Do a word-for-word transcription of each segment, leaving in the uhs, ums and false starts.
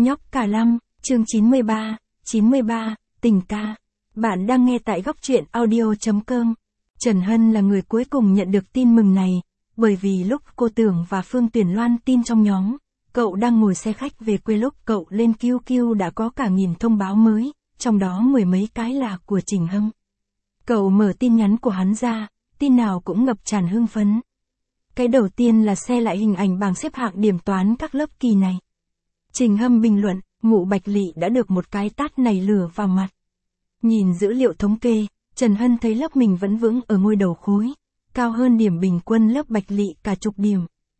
Nhóc cả lăm, chương chín mươi ba, chín mươi ba, tình ca. Bạn đang nghe tại góc truyện audio chấm com. Trần Hân là người cuối cùng nhận được tin mừng này, bởi vì lúc cô Tưởng và Phương Tuyển loan tin trong nhóm, cậu đang ngồi xe khách về quê lúc cậu lên Q Q đã có cả nghìn thông báo mới, trong đó mười mấy cái là của Trình Hâm. Cậu mở tin nhắn của hắn ra, tin nào cũng ngập tràn hưng phấn. Cái đầu tiên là xe lại hình ảnh bảng xếp hạng điểm toán các lớp kỳ này. Trình Hâm bình luận, Ngụ Bạch Lị đã được một cái tát nảy lửa vào mặt. Nhìn dữ liệu thống kê, Trần Hân thấy lớp mình vẫn vững ở ngôi đầu khối, cao hơn điểm bình quân lớp Bạch Lị cả chục điểm.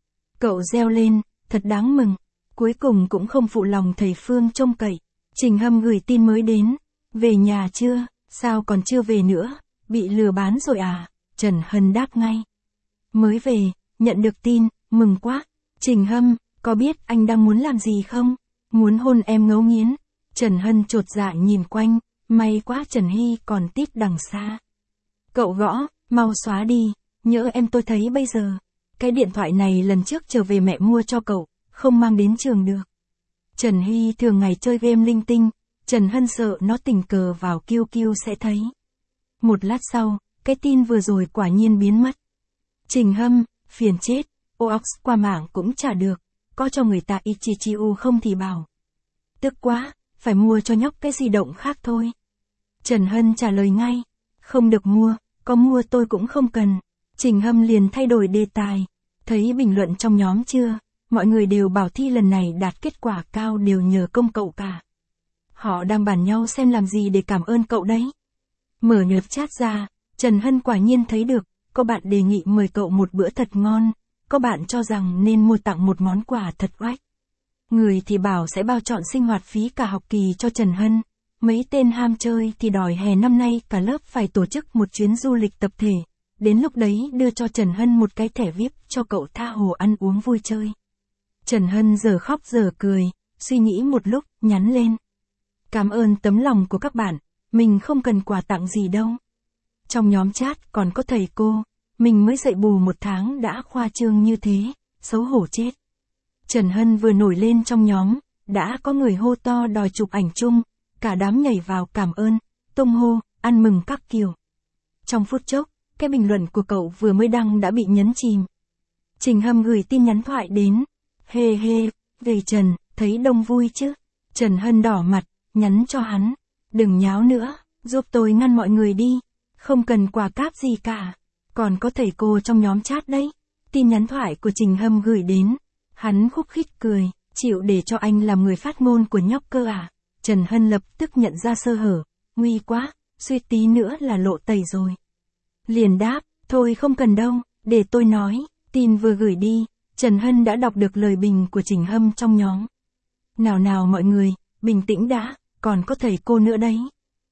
Cậu reo lên, thật đáng mừng, cuối cùng cũng không phụ lòng thầy Phương trông cậy. Trình Hâm gửi tin mới đến, về nhà chưa, sao còn chưa về nữa, bị lừa bán rồi à, Trần Hân đáp ngay. Mới về, nhận được tin, mừng quá. Trình Hâm, có biết anh đang muốn làm gì không? Muốn hôn em ngấu nghiến. Trần Hân chột dạ nhìn quanh, may quá Trần Hy còn tít đằng xa. Cậu gõ, mau xóa đi, nhỡ em tôi thấy bây giờ. Cái điện thoại này lần trước trở về mẹ mua cho cậu, không mang đến trường được. Trần Hy thường ngày chơi game linh tinh, Trần Hân sợ nó tình cờ vào Q Q sẽ thấy. Một lát sau, cái tin vừa rồi quả nhiên biến mất. Trình Hâm, phiền chết, ô ox qua mạng cũng chả được, có cho người ta Ichichiu không thì bảo. Tức quá, phải mua cho nhóc cái di động khác thôi. Trần Hân trả lời ngay, không được mua, có mua tôi cũng không cần. Trình Hâm liền thay đổi đề tài, thấy bình luận trong nhóm chưa, mọi người đều bảo thi lần này đạt kết quả cao đều nhờ công cậu cả. Họ đang bàn nhau xem làm gì để cảm ơn cậu đấy. Mở nhợt chat ra, Trần Hân quả nhiên thấy được, có bạn đề nghị mời cậu một bữa thật ngon, có bạn cho rằng nên mua tặng một món quà thật oách. Người thì bảo sẽ bao trọn sinh hoạt phí cả học kỳ cho Trần Hân, mấy tên ham chơi thì đòi hè năm nay cả lớp phải tổ chức một chuyến du lịch tập thể, đến lúc đấy đưa cho Trần Hân một cái thẻ vi ai pi cho cậu tha hồ ăn uống vui chơi. Trần Hân giờ khóc giờ cười, suy nghĩ một lúc, nhắn lên. Cảm ơn tấm lòng của các bạn, mình không cần quà tặng gì đâu. Trong nhóm chat còn có thầy cô, mình mới dạy bù một tháng đã khoa trương như thế, xấu hổ chết. Trần Hân vừa nổi lên trong nhóm, đã có người hô to đòi chụp ảnh chung, cả đám nhảy vào cảm ơn, tung hô, ăn mừng các kiểu. Trong phút chốc, cái bình luận của cậu vừa mới đăng đã bị nhấn chìm. Trình Hâm gửi tin nhắn thoại đến, hê hê, về Trần, thấy đông vui chứ. Trần Hân đỏ mặt, nhắn cho hắn, đừng nháo nữa, giúp tôi ngăn mọi người đi, không cần quà cáp gì cả. Còn có thầy cô trong nhóm chat đấy. Tin nhắn thoại của Trình Hâm gửi đến. Hắn khúc khích cười, chịu để cho anh làm người phát ngôn của nhóc cơ à. Trần Hân lập tức nhận ra sơ hở, nguy quá, suýt tí nữa là lộ tẩy rồi. Liền đáp, thôi không cần đâu, để tôi nói. Tin vừa gửi đi, Trần Hân đã đọc được lời bình của Trình Hâm trong nhóm. Nào nào mọi người, bình tĩnh đã, còn có thầy cô nữa đấy.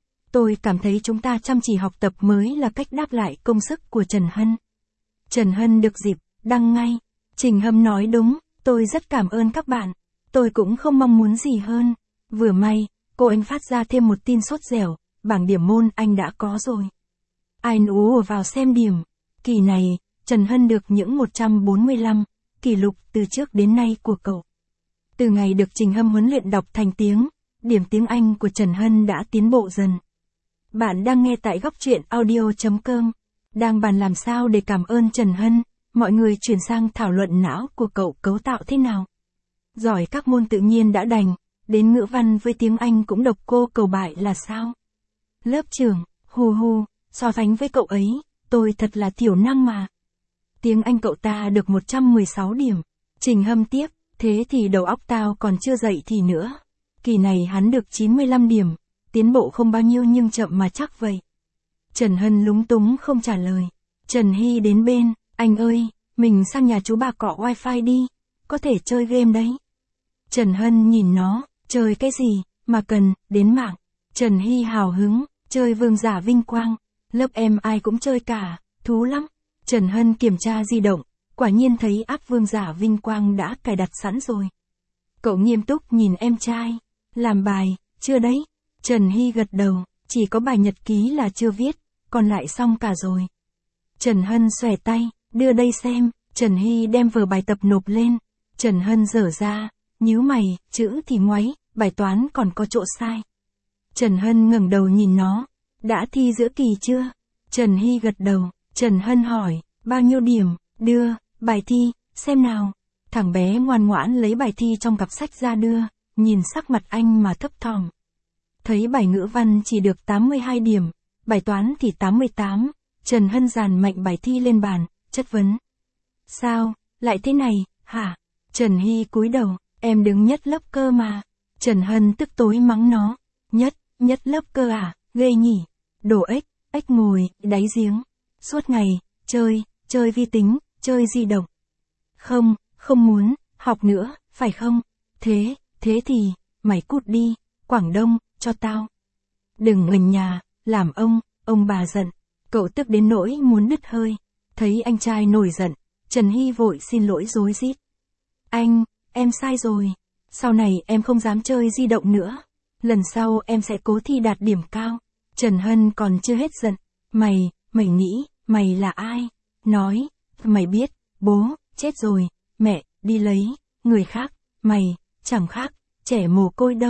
Tôi cảm thấy chúng ta chăm chỉ học tập mới là cách đáp lại công sức của Trần Hân. Trần Hân được dịp, đăng ngay. Trình Hâm nói đúng, tôi rất cảm ơn các bạn. Tôi cũng không mong muốn gì hơn. Vừa may, cô anh phát ra thêm một tin sốt dẻo, bảng điểm môn anh đã có rồi. Ai ú vào xem điểm. Kỳ này, Trần Hân được những một trăm bốn mươi lăm, kỷ lục từ trước đến nay của cậu. Từ ngày được Trình Hâm huấn luyện đọc thành tiếng, điểm tiếng Anh của Trần Hân đã tiến bộ dần. Bạn đang nghe tại góc truyện audio chấm com. Đang bàn làm sao để cảm ơn Trần Hân, mọi người chuyển sang thảo luận não của cậu cấu tạo thế nào. Giỏi các môn tự nhiên đã đành, đến ngữ văn với tiếng Anh cũng độc cô cầu bại là sao? Lớp trưởng, hù hù, so sánh với cậu ấy, tôi thật là thiểu năng mà. Tiếng Anh cậu ta được một trăm mười sáu điểm. Trình Hâm tiếp, thế thì đầu óc tao còn chưa dậy thì nữa. Kỳ này hắn được chín mươi lăm điểm. Tiến bộ không bao nhiêu nhưng chậm mà chắc vậy. Trần Hân lúng túng không trả lời. Trần Hy đến bên, anh ơi, mình sang nhà chú bà cọ wifi đi, có thể chơi game đấy. Trần Hân nhìn nó, chơi cái gì, mà cần, đến mạng. Trần Hy hào hứng, chơi vương giả vinh quang, lớp em ai cũng chơi cả, thú lắm. Trần Hân kiểm tra di động, quả nhiên thấy app vương giả vinh quang đã cài đặt sẵn rồi. Cậu nghiêm túc nhìn em trai, làm bài, chưa đấy? Trần Hy gật đầu, chỉ có bài nhật ký là chưa viết, còn lại xong cả rồi. Trần Hân xòe tay, đưa đây xem, Trần Hy đem vở bài tập nộp lên. Trần Hân dở ra, nhíu mày, chữ thì ngoáy, bài toán còn có chỗ sai. Trần Hân ngẩng đầu nhìn nó. Đã thi giữa kỳ chưa? Trần Hy gật đầu. Trần Hân hỏi, bao nhiêu điểm? Đưa, bài thi, xem nào. Thằng bé ngoan ngoãn lấy bài thi trong cặp sách ra đưa, nhìn sắc mặt anh mà thấp thỏm. Thấy bài ngữ văn chỉ được tám mươi hai điểm, bài toán thì tám mươi tám, Trần Hân dàn mạnh bài thi lên bàn, chất vấn. Sao, lại thế này, hả? Trần Hy cúi đầu, em đứng nhất lớp cơ mà. Trần Hân tức tối mắng nó. Nhất, nhất lớp cơ à, ghê nhỉ. Đồ ếch, ếch ngồi, đáy giếng. Suốt ngày, chơi, chơi vi tính, chơi di động. Không, không muốn, học nữa, phải không? Thế, thế thì, mày cút đi, Quảng Đông, cho tao. Đừng ngành nhà, làm ông, ông bà giận. Cậu tức đến nỗi muốn đứt hơi. Thấy anh trai nổi giận, Trần Hy vội xin lỗi rối rít. Anh, em sai rồi. Sau này em không dám chơi di động nữa. Lần sau em sẽ cố thi đạt điểm cao. Trần Hân còn chưa hết giận. Mày, mày nghĩ, mày là ai? Nói, mày biết, bố, chết rồi, mẹ, đi lấy, người khác, mày, chẳng khác, trẻ mồ côi đâu.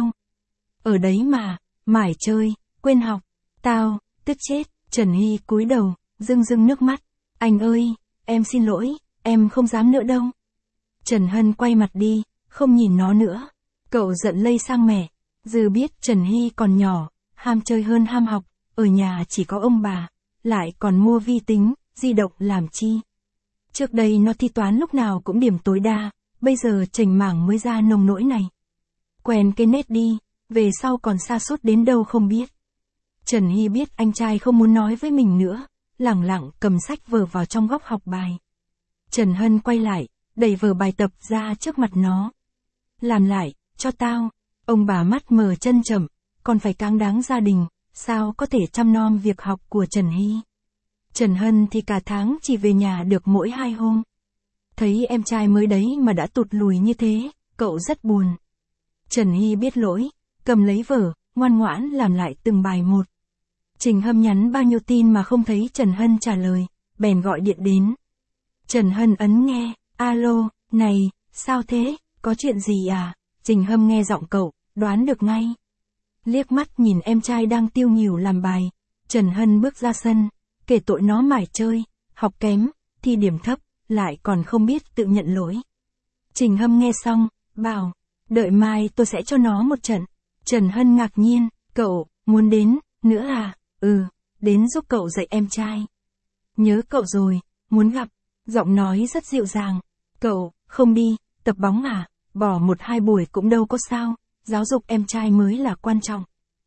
Ở đấy mà, mải chơi, quên học, tao, tức chết. Trần Hy cúi đầu, rưng rưng nước mắt. Anh ơi, em xin lỗi, em không dám nữa đâu. Trần Hân quay mặt đi, không nhìn nó nữa. Cậu giận lây sang mẹ. Dư biết Trần Hy còn nhỏ, ham chơi hơn ham học, ở nhà chỉ có ông bà, lại còn mua vi tính, di động làm chi. Trước đây nó thi toán lúc nào cũng điểm tối đa, bây giờ chểnh mảng mới ra nông nỗi này. Quen cái nết đi, về sau còn sa sút đến đâu không biết. Trần Hy biết anh trai không muốn nói với mình nữa, lẳng lặng cầm sách vở vào trong góc học bài. Trần Hân quay lại, đẩy vở bài tập ra trước mặt nó. Làm lại, cho tao. Ông bà mắt mờ chân chậm, còn phải cáng đáng gia đình, sao có thể chăm nom việc học của Trần Hy. Trần Hân thì cả tháng chỉ về nhà được mỗi hai hôm. Thấy em trai mới đấy mà đã tụt lùi như thế, cậu rất buồn. Trần Hy biết lỗi, cầm lấy vở, ngoan ngoãn làm lại từng bài một. Trình Hâm nhắn bao nhiêu tin mà không thấy Trần Hân trả lời, bèn gọi điện đến. Trần Hân ấn nghe, alo, này, sao thế, có chuyện gì à? Trình Hâm nghe giọng cậu, đoán được ngay. Liếc mắt nhìn em trai đang tiêu nghỉu làm bài, Trần Hân bước ra sân, kể tội nó mải chơi, học kém, thi điểm thấp, lại còn không biết tự nhận lỗi. Trình Hâm nghe xong, bảo, đợi mai tôi sẽ cho nó một trận. Trần Hân ngạc nhiên, cậu, muốn đến, nữa à? Ừ, đến giúp cậu dạy em trai. Nhớ cậu rồi, muốn gặp, giọng nói rất dịu dàng. Cậu, không đi, tập bóng à? Bỏ một hai buổi cũng đâu có sao, giáo dục em trai mới là quan trọng.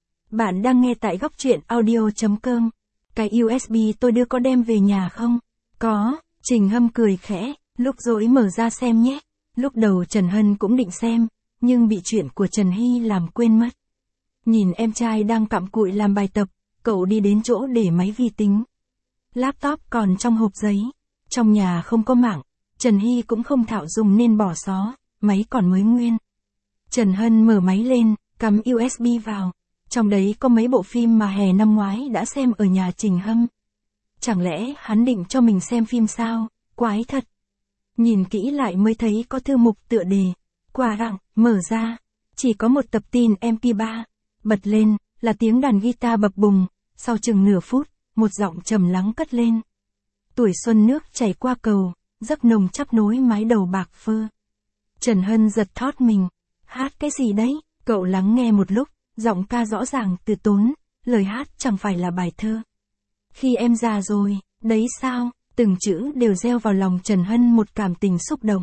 Bạn đang nghe tại góc truyện audio chấm com. Cái u ét bê tôi đưa có đem về nhà không? Có, Trình Hâm cười khẽ, lúc rỗi mở ra xem nhé. Lúc đầu Trần Hân cũng định xem, nhưng bị chuyện của Trần Hy làm quên mất. Nhìn em trai đang cặm cụi làm bài tập, cậu đi đến chỗ để máy vi tính. Laptop còn trong hộp giấy. Trong nhà không có mạng, Trần Hy cũng không thạo dùng nên bỏ xó, máy còn mới nguyên. Trần Hân mở máy lên, cắm u ét bê vào. Trong đấy có mấy bộ phim mà hè năm ngoái đã xem ở nhà Trình Hâm. Chẳng lẽ hắn định cho mình xem phim sao? Quái thật. Nhìn kỹ lại mới thấy có thư mục tựa đề. Quà rặng, mở ra. Chỉ có một tập tin em pê ba. Bật lên, là tiếng đàn guitar bập bùng. Sau chừng nửa phút, một giọng trầm lắng cất lên. Tuổi xuân nước chảy qua cầu, giấc nồng chắp nối mái đầu bạc phơ. Trần Hân giật thót mình. Hát cái gì đấy? Cậu lắng nghe một lúc, giọng ca rõ ràng từ tốn, lời hát chẳng phải là bài thơ. Khi em già rồi, đấy sao? Từng chữ đều gieo vào lòng Trần Hân một cảm tình xúc động.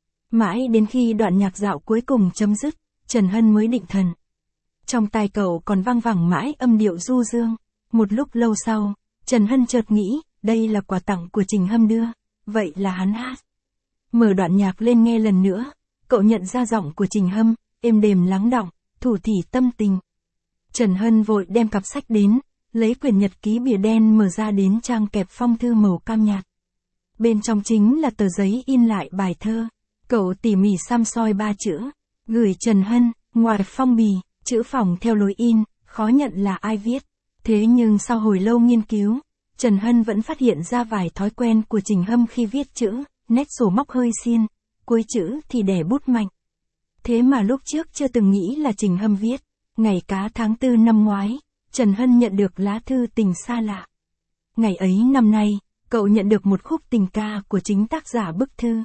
Mãi đến khi đoạn nhạc dạo cuối cùng chấm dứt, Trần Hân mới định thần. Trong tai cậu còn vang vẳng mãi âm điệu du dương. Một lúc lâu sau, Trần Hân chợt nghĩ, đây là quà tặng của Trình Hâm đưa, vậy là hắn hát. Mở đoạn nhạc lên nghe lần nữa, cậu nhận ra giọng của Trình Hâm, êm đềm lắng đọng, thủ thỉ tâm tình. Trần Hân vội đem cặp sách đến, lấy quyển nhật ký bìa đen mở ra đến trang kẹp phong thư màu cam nhạt. Bên trong chính là tờ giấy in lại bài thơ. Cậu tỉ mỉ xăm soi ba chữ, gửi Trần Hân, ngoài phong bì, chữ phỏng theo lối in, khó nhận là ai viết. Thế nhưng sau hồi lâu nghiên cứu, Trần Hân vẫn phát hiện ra vài thói quen của Trình Hâm khi viết chữ, nét sổ móc hơi xiên, cuối chữ thì để bút mạnh. Thế mà lúc trước chưa từng nghĩ là Trình Hâm viết. Ngày cá tháng tư năm ngoái, Trần Hân nhận được lá thư tình xa lạ. Ngày ấy năm nay, cậu nhận được một khúc tình ca của chính tác giả bức thư.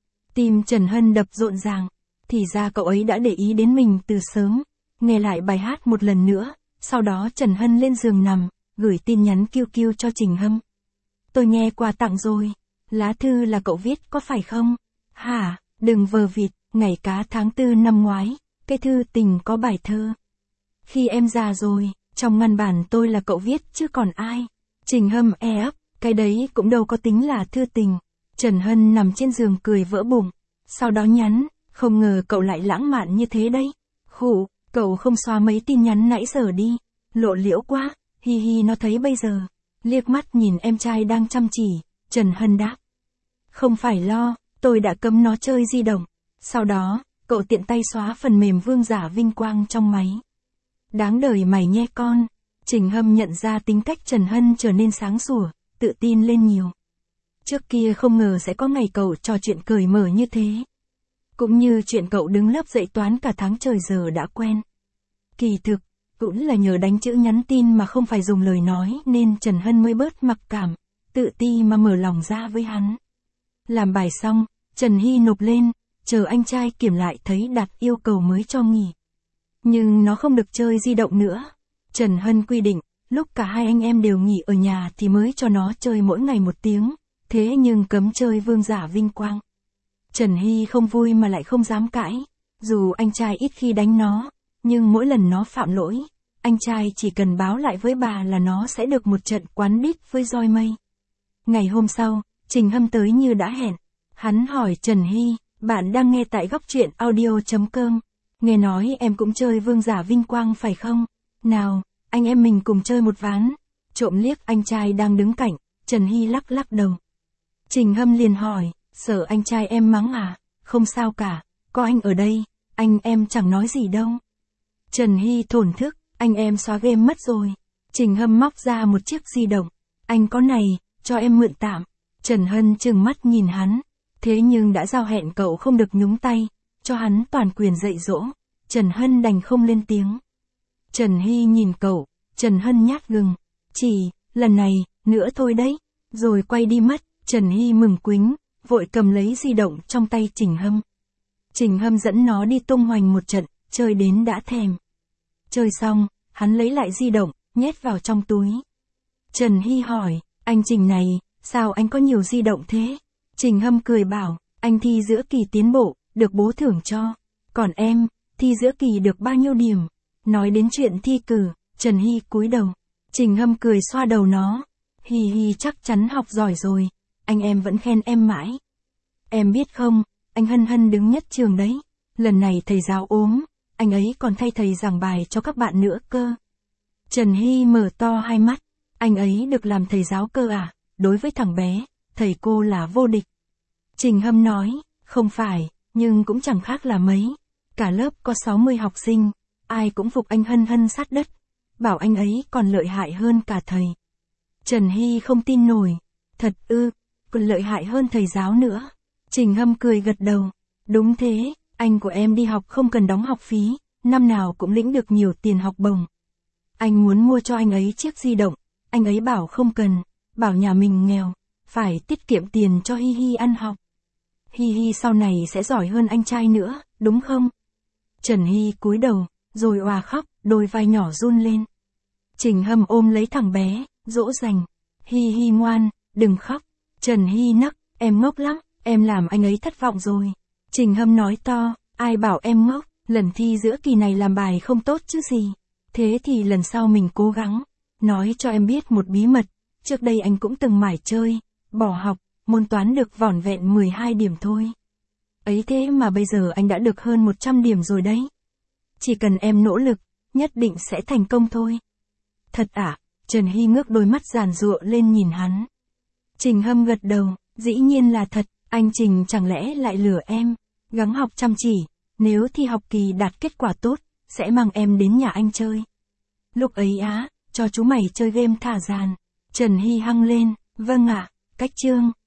Tim Trần Hân đập rộn ràng, thì ra cậu ấy đã để ý đến mình từ sớm. Nghe lại bài hát một lần nữa, sau đó Trần Hân lên giường nằm, gửi tin nhắn kiu kiu cho Trình Hâm. Tôi nghe quà tặng rồi, lá thư là cậu viết có phải không? Hả, đừng vờ vịt, ngày cá tháng tư năm ngoái, cái thư tình có bài thơ. Khi em già rồi, trong ngăn bản tôi là cậu viết chứ còn ai. Trình Hâm e ấp, cái đấy cũng đâu có tính là thư tình. Trần Hân nằm trên giường cười vỡ bụng, sau đó nhắn, không ngờ cậu lại lãng mạn như thế đấy. Khụ, cậu không xóa mấy tin nhắn nãy giờ đi, lộ liễu quá, hi hi nó thấy bây giờ. Liếc mắt nhìn em trai đang chăm chỉ, Trần Hân đáp. Không phải lo, tôi đã cấm nó chơi di động. Sau đó, cậu tiện tay xóa phần mềm Vương Giả Vinh Quang trong máy. Đáng đời mày nhé con. Trình Hâm nhận ra tính cách Trần Hân trở nên sáng sủa, tự tin lên nhiều. Trước kia không ngờ sẽ có ngày cậu trò chuyện cởi mở như thế. Cũng như chuyện cậu đứng lớp dạy toán cả tháng trời giờ đã quen. Kỳ thực, cũng là nhờ đánh chữ nhắn tin mà không phải dùng lời nói nên Trần Hân mới bớt mặc cảm, tự ti mà mở lòng ra với hắn. Làm bài xong, Trần Hy nộp lên, chờ anh trai kiểm lại thấy đặt yêu cầu mới cho nghỉ. Nhưng nó không được chơi di động nữa. Trần Hân quy định, lúc cả hai anh em đều nghỉ ở nhà thì mới cho nó chơi mỗi ngày một tiếng, thế nhưng cấm chơi Vương Giả Vinh Quang. Trần Hy không vui mà lại không dám cãi, dù anh trai ít khi đánh nó, nhưng mỗi lần nó phạm lỗi, anh trai chỉ cần báo lại với bà là nó sẽ được một trận quán đít với roi mây. Ngày hôm sau, Trình Hâm tới như đã hẹn. Hắn hỏi Trần Hy, bạn đang nghe tại góc truyện audio chấm com. Nghe nói em cũng chơi Vương Giả Vinh Quang phải không? Nào, anh em mình cùng chơi một ván. Trộm liếc anh trai đang đứng cạnh, Trần Hy lắc lắc đầu. Trình Hâm liền hỏi, sợ anh trai em mắng à? Không sao cả, có anh ở đây, anh em chẳng nói gì đâu. Trần Hy thổn thức, anh em xóa game mất rồi. Trình Hâm móc ra một chiếc di động. Anh có này, cho em mượn tạm. Trần Hân trừng mắt nhìn hắn. Thế nhưng đã giao hẹn cậu không được nhúng tay, cho hắn toàn quyền dạy dỗ. Trần Hân đành không lên tiếng. Trần Hy nhìn cậu, Trần Hân nhát gừng. Chỉ, lần này, nữa thôi đấy. Rồi quay đi mất, Trần Hy mừng quính, vội cầm lấy di động trong tay Trình Hâm. Trình Hâm dẫn nó đi tung hoành một trận, chơi đến đã thèm. Chơi xong, hắn lấy lại di động, nhét vào trong túi. Trần Hy hỏi, anh Trình này, sao anh có nhiều di động thế? Trình Hâm cười bảo, anh thi giữa kỳ tiến bộ, được bố thưởng cho. Còn em, thi giữa kỳ được bao nhiêu điểm? Nói đến chuyện thi cử, Trần Hy cúi đầu. Trình Hâm cười xoa đầu nó. Hi hi chắc chắn học giỏi rồi, anh em vẫn khen em mãi. Em biết không, anh Hân Hân đứng nhất trường đấy. Lần này thầy giáo ốm, anh ấy còn thay thầy giảng bài cho các bạn nữa cơ. Trần Hy mở to hai mắt, anh ấy được làm thầy giáo cơ à? Đối với thằng bé, thầy cô là vô địch. Trình Hâm nói, không phải, nhưng cũng chẳng khác là mấy. Cả lớp có sáu mươi học sinh, ai cũng phục anh Hân Hân sát đất. Bảo anh ấy còn lợi hại hơn cả thầy. Trần Hy không tin nổi. Thật ư, còn lợi hại hơn thầy giáo nữa. Trình Hâm cười gật đầu. Đúng thế, anh của em đi học không cần đóng học phí, năm nào cũng lĩnh được nhiều tiền học bổng. Anh muốn mua cho anh ấy chiếc di động, anh ấy bảo không cần, bảo nhà mình nghèo, phải tiết kiệm tiền cho Hi Hi ăn học. Hi Hi sau này sẽ giỏi hơn anh trai nữa, đúng không? Trần Hy cúi đầu, rồi òa khóc, đôi vai nhỏ run lên. Trình Hâm ôm lấy thằng bé, dỗ dành. Hi Hi ngoan, đừng khóc. Trần Hy nấc, em ngốc lắm, em làm anh ấy thất vọng rồi. Trình Hâm nói to, ai bảo em ngốc, lần thi giữa kỳ này làm bài không tốt chứ gì. Thế thì lần sau mình cố gắng. Nói cho em biết một bí mật, trước đây anh cũng từng mải chơi, bỏ học, môn toán được vỏn vẹn mười hai điểm thôi. Ấy thế mà bây giờ anh đã được hơn một trăm điểm rồi đấy. Chỉ cần em nỗ lực, nhất định sẽ thành công thôi. Thật à? Trần Hy ngước đôi mắt giàn giụa lên nhìn hắn. Trình Hâm gật đầu, dĩ nhiên là thật, anh Trình chẳng lẽ lại lừa em, gắng học chăm chỉ, nếu thi học kỳ đạt kết quả tốt, sẽ mang em đến nhà anh chơi. Lúc ấy á, cho chú mày chơi game thả dàn. Trần Hy hăng lên, vâng ạ, cách chương.